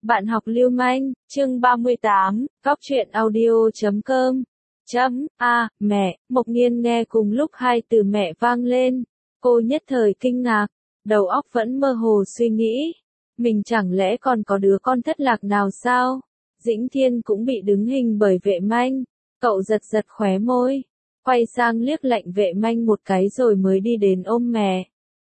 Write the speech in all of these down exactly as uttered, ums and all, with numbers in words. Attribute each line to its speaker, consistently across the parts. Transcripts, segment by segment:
Speaker 1: Bạn học lưu manh, chương ba mươi tám, góc truyện audio chấm com. Chấm, a, mẹ, Mộc Nghiên nghe cùng lúc hai từ mẹ vang lên. Cô nhất thời kinh ngạc, đầu óc vẫn mơ hồ suy nghĩ. Mình chẳng lẽ còn có đứa con thất lạc nào sao? Dĩnh Thiên cũng bị đứng hình bởi Vệ Manh. Cậu giật giật khóe môi, quay sang liếc lạnh Vệ Manh một cái rồi mới đi đến ôm mẹ.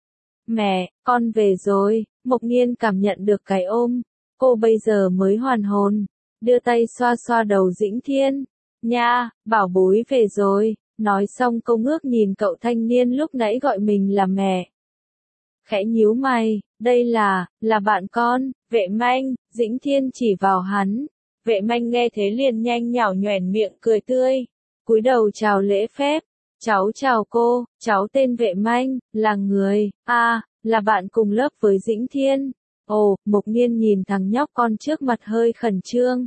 Speaker 1: Mẹ, con về rồi. Mộc Nghiên cảm nhận được cái ôm. Cô bây giờ mới hoàn hồn, đưa tay xoa xoa đầu Dĩnh Thiên. Nha, bảo bối về rồi. Nói xong cô ngước nhìn cậu thanh niên lúc nãy gọi mình là mẹ. Khẽ nhíu mày, đây là, là bạn con, Vệ Manh. Dĩnh Thiên chỉ vào hắn. Vệ Manh nghe thế liền nhanh nhảu nhoẻn miệng cười tươi, cúi đầu chào lễ phép. Cháu chào cô, cháu tên Vệ Manh, là người, a, à, là bạn cùng lớp với Dĩnh Thiên. Ồ, Mộc Nghiên nhìn thằng nhóc con trước mặt hơi khẩn trương.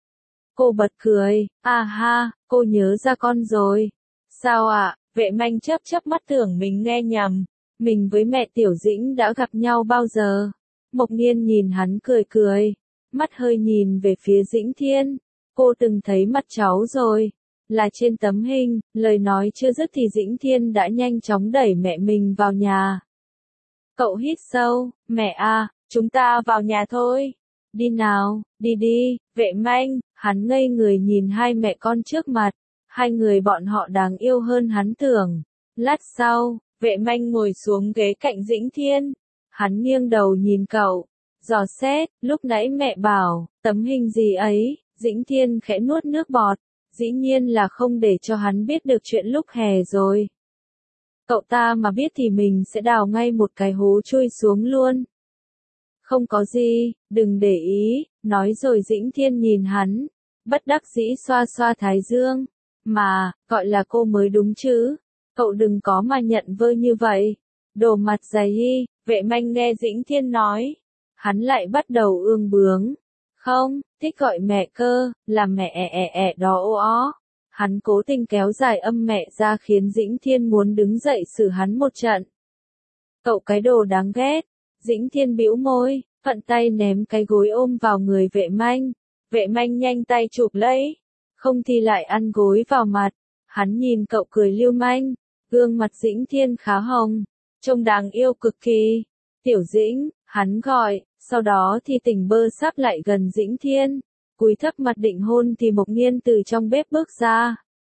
Speaker 1: Cô bật cười, à ha, cô nhớ ra con rồi. Sao ạ? À? Vệ Manh chớp chớp mắt tưởng mình nghe nhầm. Mình với mẹ Tiểu Dĩnh đã gặp nhau bao giờ? Mộc Nghiên nhìn hắn cười cười, mắt hơi nhìn về phía Dĩnh Thiên. Cô từng thấy mặt cháu rồi. Là trên tấm hình. Lời nói chưa dứt thì Dĩnh Thiên đã nhanh chóng đẩy mẹ mình vào nhà. Cậu hít sâu, mẹ à, chúng ta vào nhà thôi. Đi nào, đi đi. Vệ Manh, hắn ngây người nhìn hai mẹ con trước mặt. Hai người bọn họ đáng yêu hơn hắn tưởng. Lát sau, Vệ Manh ngồi xuống ghế cạnh Dĩnh Thiên. Hắn nghiêng đầu nhìn cậu, dò xét, lúc nãy mẹ bảo, tấm hình gì ấy. Dĩnh Thiên khẽ nuốt nước bọt. Dĩ nhiên là không để cho hắn biết được chuyện lúc hè rồi. Cậu ta mà biết thì mình sẽ đào ngay một cái hố chui xuống luôn. Không có gì, đừng để ý, nói rồi Dĩnh Thiên nhìn hắn, bất đắc dĩ xoa xoa thái dương. Mà, gọi là cô mới đúng chứ, cậu đừng có mà nhận vơ như vậy. Đồ mặt dày hi. Vệ Manh nghe Dĩnh Thiên nói, hắn lại bắt đầu ương bướng. Không, thích gọi mẹ cơ, là mẹ ẹ ẹ ẹ đó ô ó. Hắn cố tình kéo dài âm mẹ ra khiến Dĩnh Thiên muốn đứng dậy xử hắn một trận. Cậu cái đồ đáng ghét. Dĩnh Thiên bĩu môi, phận tay ném cái gối ôm vào người Vệ Manh. Vệ Manh nhanh tay chụp lấy, không thì lại ăn gối vào mặt. Hắn nhìn cậu cười lưu manh, gương mặt Dĩnh Thiên khá hồng, trông đáng yêu cực kỳ. Tiểu Dĩnh, hắn gọi, sau đó thì tỉnh bơ sắp lại gần Dĩnh Thiên. Cúi thấp mặt định hôn thì Mộc Nghiên từ trong bếp bước ra.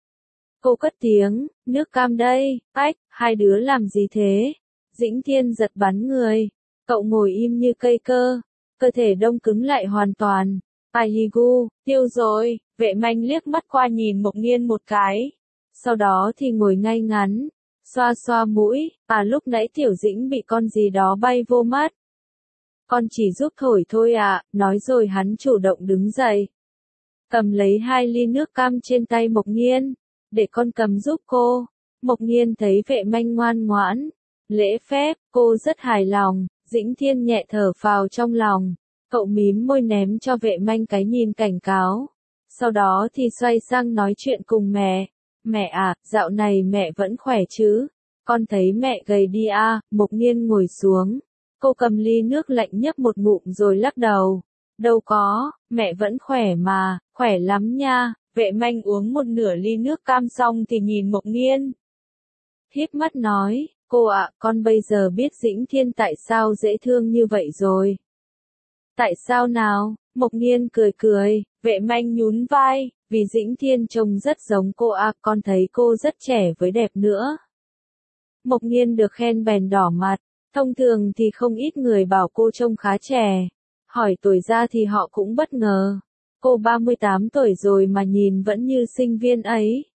Speaker 1: Cô cất tiếng, nước cam đây. Ách, hai đứa làm gì thế? Dĩnh Thiên giật bắn người. Cậu ngồi im như cây cơ, cơ thể đông cứng lại hoàn toàn. Ai higu, tiêu rồi. Vệ Manh liếc mắt qua nhìn Mộc Nghiên một cái. Sau đó thì ngồi ngay ngắn, xoa xoa mũi. À, lúc nãy Tiểu Dĩnh bị con gì đó bay vô mắt. Con chỉ giúp thổi thôi ạ, à, nói rồi hắn chủ động đứng dậy. Cầm lấy hai ly nước cam trên tay Mộc Nghiên, để con cầm giúp cô. Mộc Nghiên thấy Vệ Manh ngoan ngoãn, lễ phép, cô rất hài lòng. Dĩnh Thiên nhẹ thở phào trong lòng, cậu mím môi ném cho Vệ Manh cái nhìn cảnh cáo. Sau đó thì xoay sang nói chuyện cùng mẹ. Mẹ à, dạo này mẹ vẫn khỏe chứ? Con thấy mẹ gầy đi à? Mộc Nghiên ngồi xuống. Cô cầm ly nước lạnh nhấp một ngụm rồi lắc đầu. Đâu có, mẹ vẫn khỏe mà, khỏe lắm nha. Vệ Manh uống một nửa ly nước cam xong thì nhìn Mộc Nghiên. Híp mắt nói, cô ạ, à, con bây giờ biết Dĩnh Thiên tại sao dễ thương như vậy rồi. Tại sao nào? Mộc Nghiên cười cười. Vệ Manh nhún vai, vì Dĩnh Thiên trông rất giống cô ạ, à, con thấy cô rất trẻ với đẹp nữa. Mộc Nghiên được khen bèn đỏ mặt. Thông thường thì không ít người bảo cô trông khá trẻ. Hỏi tuổi ra thì họ cũng bất ngờ. Cô ba mươi tám tuổi rồi mà nhìn vẫn như sinh viên ấy.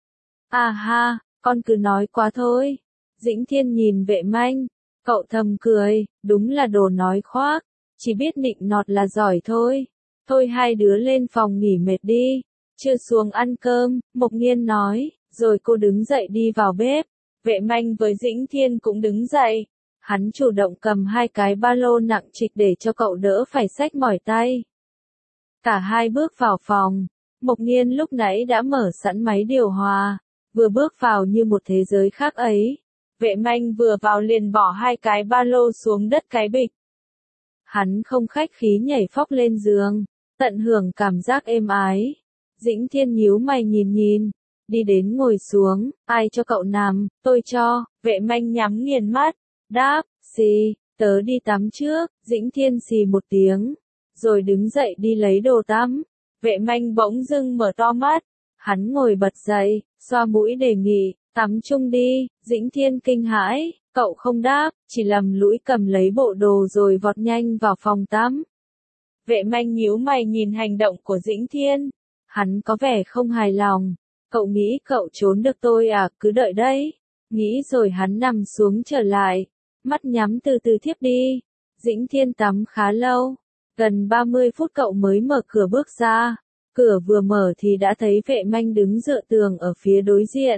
Speaker 1: À ha, con cứ nói quá thôi. Dĩnh Thiên nhìn Vệ Manh. Cậu thầm cười, đúng là đồ nói khoác. Chỉ biết nịnh nọt là giỏi thôi. Thôi hai đứa lên phòng nghỉ mệt đi. Chưa xuống ăn cơm, Mộc Nghiên nói. Rồi cô đứng dậy đi vào bếp. Vệ Manh với Dĩnh Thiên cũng đứng dậy. Hắn chủ động cầm hai cái ba lô nặng trịch để cho cậu đỡ phải xách mỏi tay. Cả hai bước vào phòng. Mộc Nghiên lúc nãy đã mở sẵn máy điều hòa. Vừa bước vào như một thế giới khác ấy. Vệ Manh vừa vào liền bỏ hai cái ba lô xuống đất cái bịch. Hắn không khách khí nhảy phóc lên giường, tận hưởng cảm giác êm ái. Dĩnh Thiên nhíu mày nhìn nhìn, đi đến ngồi xuống, ai cho cậu nằm, tôi cho, Vệ Manh nhắm nghiền mắt, đáp, xì, tớ đi tắm trước, Dĩnh Thiên xì một tiếng, rồi đứng dậy đi lấy đồ tắm. Vệ Manh bỗng dưng mở to mắt, hắn ngồi bật dậy, xoa mũi đề nghị, tắm chung đi, Dĩnh Thiên kinh hãi, cậu không đáp, chỉ lầm lũi cầm lấy bộ đồ rồi vọt nhanh vào phòng tắm. Vệ Manh nhíu mày nhìn hành động của Dĩnh Thiên, hắn có vẻ không hài lòng, cậu nghĩ cậu trốn được tôi à, cứ đợi đấy, nghĩ rồi hắn nằm xuống trở lại, mắt nhắm từ từ thiếp đi. Dĩnh Thiên tắm khá lâu, gần ba mươi phút cậu mới mở cửa bước ra, cửa vừa mở thì đã thấy Vệ Manh đứng dựa tường ở phía đối diện.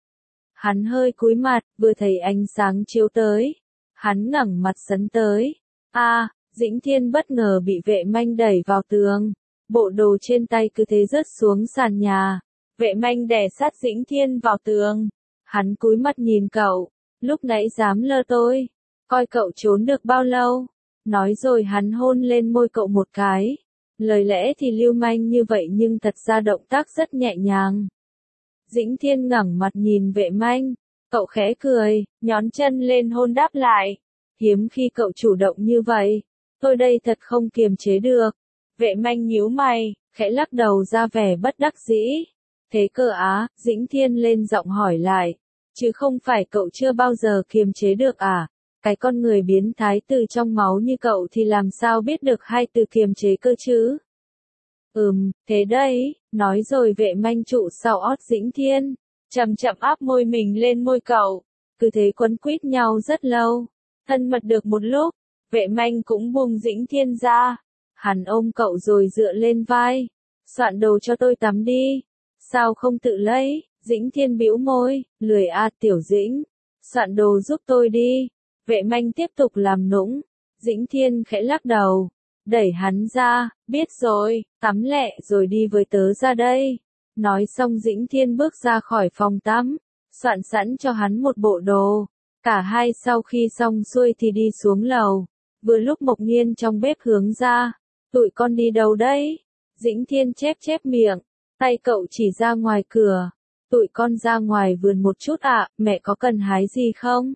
Speaker 1: Hắn hơi cúi mặt, vừa thấy ánh sáng chiếu tới, hắn ngẩng mặt sấn tới, a, à, Dĩnh Thiên bất ngờ bị Vệ Manh đẩy vào tường, bộ đồ trên tay cứ thế rớt xuống sàn nhà. Vệ Manh đè sát Dĩnh Thiên vào tường, hắn cúi mặt nhìn cậu, lúc nãy dám lơ tôi, coi cậu trốn được bao lâu, nói rồi hắn hôn lên môi cậu một cái, lời lẽ thì lưu manh như vậy nhưng thật ra động tác rất nhẹ nhàng. Dĩnh Thiên ngẩng mặt nhìn Vệ Manh, cậu khẽ cười, nhón chân lên hôn đáp lại, hiếm khi cậu chủ động như vậy, tôi đây thật không kiềm chế được. Vệ Manh nhíu mày, khẽ lắc đầu ra vẻ bất đắc dĩ. Thế cơ á, Dĩnh Thiên lên giọng hỏi lại, chứ không phải cậu chưa bao giờ kiềm chế được à, cái con người biến thái từ trong máu như cậu thì làm sao biết được hai từ kiềm chế cơ chứ? Ừm, thế đấy, nói rồi Vệ Manh trụ sau ót Dĩnh Thiên, chậm chậm áp môi mình lên môi cậu, cứ thế quấn quýt nhau rất lâu, thân mật được một lúc, Vệ Manh cũng buông Dĩnh Thiên ra, hắn ôm cậu rồi dựa lên vai, soạn đồ cho tôi tắm đi. Sao không tự lấy, Dĩnh Thiên bĩu môi, lười a tiểu Dĩnh, soạn đồ giúp tôi đi. Vệ Manh tiếp tục làm nũng, Dĩnh Thiên khẽ lắc đầu, đẩy hắn ra, biết rồi, tắm lẹ rồi đi với tớ ra đây. Nói xong Dĩnh Thiên bước ra khỏi phòng tắm, soạn sẵn cho hắn một bộ đồ. Cả hai sau khi xong xuôi thì đi xuống lầu, vừa lúc Mộc Nghiên trong bếp hướng ra, tụi con đi đâu đấy? Dĩnh Thiên chép chép miệng. Tay cậu chỉ ra ngoài cửa, tụi con ra ngoài vườn một chút ạ, à, mẹ có cần hái gì không?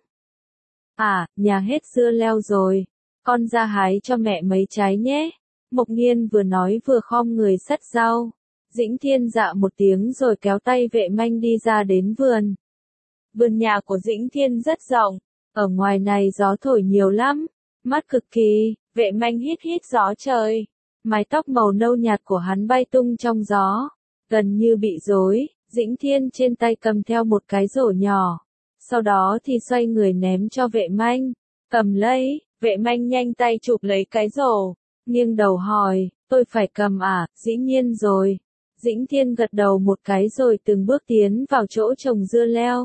Speaker 1: À, nhà hết dưa leo rồi, con ra hái cho mẹ mấy trái nhé. Mộc Nghiên vừa nói vừa khom người xắt rau. Dĩnh Thiên dạ một tiếng rồi kéo tay Vệ Manh đi ra đến vườn. Vườn nhà của Dĩnh Thiên rất rộng, ở ngoài này gió thổi nhiều lắm, mát cực kỳ, Vệ Manh hít hít gió trời. Mái tóc màu nâu nhạt của hắn bay tung trong gió, gần như bị rối. Dĩnh Thiên trên tay cầm theo một cái rổ nhỏ, sau đó thì xoay người ném cho Vệ Manh, cầm lấy, Vệ Manh nhanh tay chụp lấy cái rổ, nghiêng đầu hỏi, tôi phải cầm à, dĩ nhiên rồi. Dĩnh Thiên gật đầu một cái rồi từng bước tiến vào chỗ trồng dưa leo.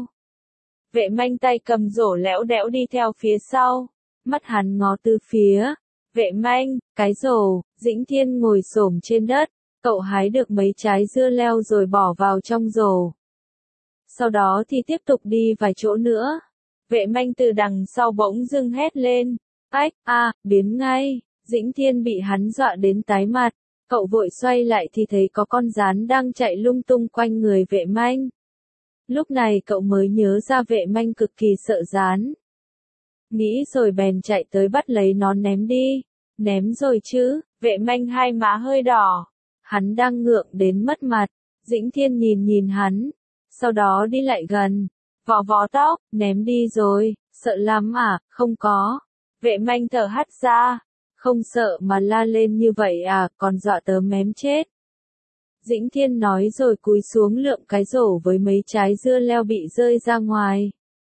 Speaker 1: Vệ Manh tay cầm rổ lẽo đẽo đi theo phía sau, mắt hắn ngó từ phía. Vệ Manh, cái rổ, Dĩnh Thiên ngồi xổm trên đất, cậu hái được mấy trái dưa leo rồi bỏ vào trong rổ. Sau đó thì tiếp tục đi vài chỗ nữa. Vệ Manh từ đằng sau bỗng dưng hét lên, ách, a, à, biến ngay. Dĩnh Thiên bị hắn dọa đến tái mặt, cậu vội xoay lại thì thấy có con gián đang chạy lung tung quanh người Vệ Manh. Lúc này cậu mới nhớ ra Vệ Manh cực kỳ sợ gián. Nghĩ rồi bèn chạy tới bắt lấy nó ném đi. Ném rồi chứ, Vệ Manh hai má hơi đỏ. Hắn đang ngượng đến mất mặt. Dĩnh Thiên nhìn nhìn hắn, sau đó đi lại gần, vò vò tóc, ném đi rồi, sợ lắm à, không có. Vệ Manh thở hắt ra, không sợ mà la lên như vậy à, còn dọa tớ mém chết. Dĩnh Thiên nói rồi cúi xuống lượm cái rổ với mấy trái dưa leo bị rơi ra ngoài.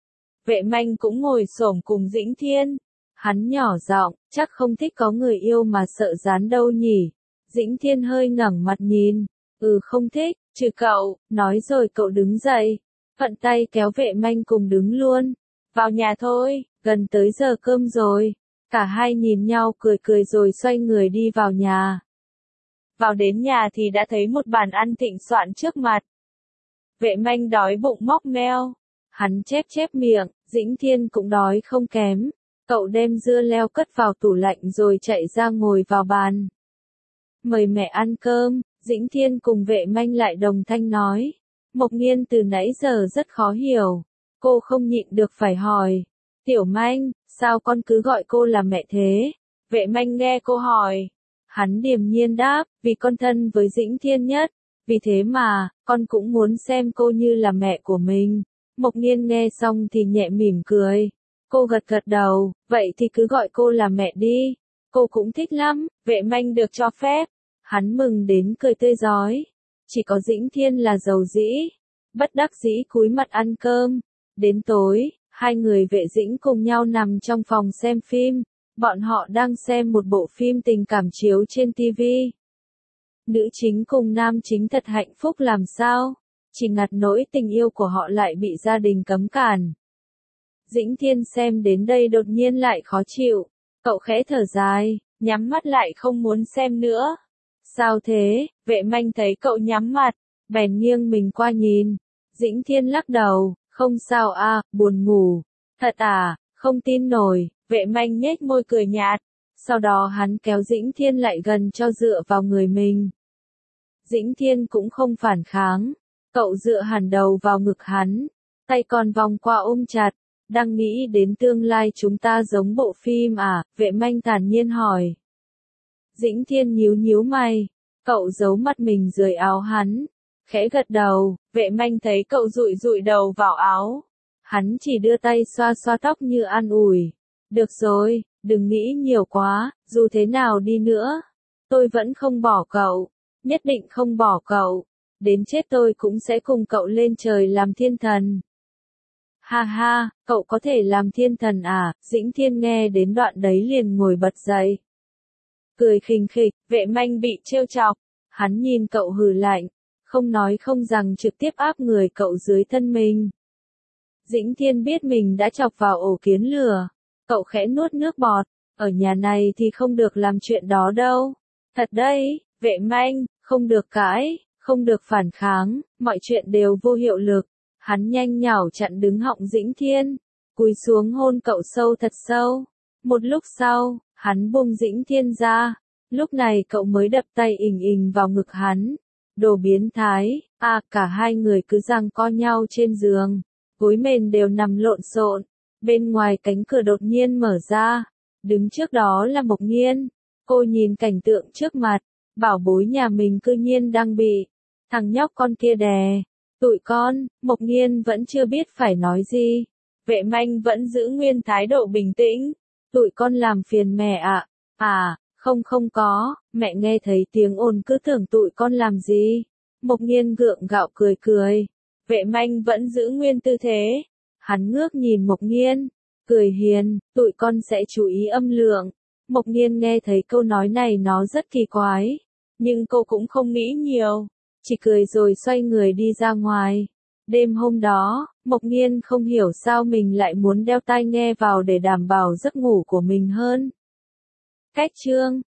Speaker 1: Vệ Manh cũng ngồi xổm cùng Dĩnh Thiên. Hắn nhỏ giọng, chắc không thích có người yêu mà sợ gián đâu nhỉ. Dĩnh Thiên hơi ngẩng mặt nhìn, ừ không thích, trừ cậu, nói rồi cậu đứng dậy, phận tay kéo Vệ Manh cùng đứng luôn. Vào nhà thôi, gần tới giờ cơm rồi. Cả hai nhìn nhau cười cười rồi xoay người đi vào nhà. Vào đến nhà thì đã thấy một bàn ăn thịnh soạn trước mặt. Vệ Manh đói bụng móc meo. Hắn chép chép miệng, Dĩnh Thiên cũng đói không kém. Cậu đem dưa leo cất vào tủ lạnh rồi chạy ra ngồi vào bàn. Mời mẹ ăn cơm, Dĩnh Thiên cùng Vệ Manh lại đồng thanh nói. Mộc Nghiên từ nãy giờ rất khó hiểu. Cô không nhịn được phải hỏi. Tiểu Manh, sao con cứ gọi cô là mẹ thế? Vệ Manh nghe cô hỏi. Hắn điềm nhiên đáp, vì con thân với Dĩnh Thiên nhất. Vì thế mà, con cũng muốn xem cô như là mẹ của mình. Mộc Nghiên nghe xong thì nhẹ mỉm cười. Cô gật gật đầu, vậy thì cứ gọi cô là mẹ đi. Cô cũng thích lắm, Vệ Manh được cho phép. Hắn mừng đến cười tươi rói. Chỉ có Dĩnh Thiên là giàu dĩ. Bất đắc dĩ cúi mặt ăn cơm. Đến tối, hai người Vệ Dĩnh cùng nhau nằm trong phòng xem phim. Bọn họ đang xem một bộ phim tình cảm chiếu trên ti vi. Nữ chính cùng nam chính thật hạnh phúc làm sao? Chỉ ngặt nỗi tình yêu của họ lại bị gia đình cấm cản. Dĩnh Thiên xem đến đây đột nhiên lại khó chịu. Cậu khẽ thở dài, nhắm mắt lại không muốn xem nữa. Sao thế? Vệ Manh thấy cậu nhắm mặt, bèn nghiêng mình qua nhìn. Dĩnh Thiên lắc đầu, không sao à, buồn ngủ. Thật à, không tin nổi. Vệ Manh nhếch môi cười nhạt. Sau đó hắn kéo Dĩnh Thiên lại gần cho dựa vào người mình. Dĩnh Thiên cũng không phản kháng. Cậu dựa hẳn đầu vào ngực hắn. Tay còn vòng qua ôm chặt. Đang nghĩ đến tương lai chúng ta giống bộ phim à? Vệ Manh thản nhiên hỏi. Dĩnh Thiên nhíu nhíu mày. Cậu giấu mặt mình dưới áo hắn. Khẽ gật đầu. Vệ Manh thấy cậu dụi dụi đầu vào áo. Hắn chỉ đưa tay xoa xoa tóc như an ủi. Được rồi, đừng nghĩ nhiều quá, dù thế nào đi nữa. Tôi vẫn không bỏ cậu. Nhất định không bỏ cậu. Đến chết tôi cũng sẽ cùng cậu lên trời làm thiên thần. Ha ha, cậu có thể làm thiên thần à? Dĩnh Thiên nghe đến đoạn đấy liền ngồi bật dậy. Cười khinh khịch, Vệ Manh bị trêu chọc. Hắn nhìn cậu hừ lạnh. Không nói không rằng trực tiếp áp người cậu dưới thân mình. Dĩnh Thiên biết mình đã chọc vào ổ kiến lửa. Cậu khẽ nuốt nước bọt. Ở nhà này thì không được làm chuyện đó đâu. Thật đấy, Vệ Manh, không được cãi, không được phản kháng, mọi chuyện đều vô hiệu lực. Hắn nhanh nhảu chặn đứng họng Dĩnh Thiên, cúi xuống hôn cậu sâu thật sâu. Một lúc sau, hắn buông Dĩnh Thiên ra. Lúc này cậu mới đập tay ình ình vào ngực hắn. Đồ biến thái, à cả hai người cứ giằng co nhau trên giường. Gối mền đều nằm lộn xộn. Bên ngoài cánh cửa đột nhiên mở ra. Đứng trước đó là Mộc Nghiên. Cô nhìn cảnh tượng trước mặt. Bảo bối nhà mình cư nhiên đang bị thằng nhóc con kia đè. Tụi con, Mộc Nghiên vẫn chưa biết phải nói gì. Vệ Manh vẫn giữ nguyên thái độ bình tĩnh. Tụi con làm phiền mẹ ạ. À? à, không không có, mẹ nghe thấy tiếng ồn cứ tưởng tụi con làm gì. Mộc Nghiên gượng gạo cười cười. Vệ Manh vẫn giữ nguyên tư thế. Hắn ngước nhìn Mộc Nghiên, cười hiền, tụi con sẽ chú ý âm lượng. Mộc Nghiên nghe thấy câu nói này nó rất kỳ quái. Nhưng cô cũng không nghĩ nhiều. Chỉ cười rồi xoay người đi ra ngoài. Đêm hôm đó, Mộc Nghiên không hiểu sao mình lại muốn đeo tai nghe vào để đảm bảo giấc ngủ của mình hơn. Cách chương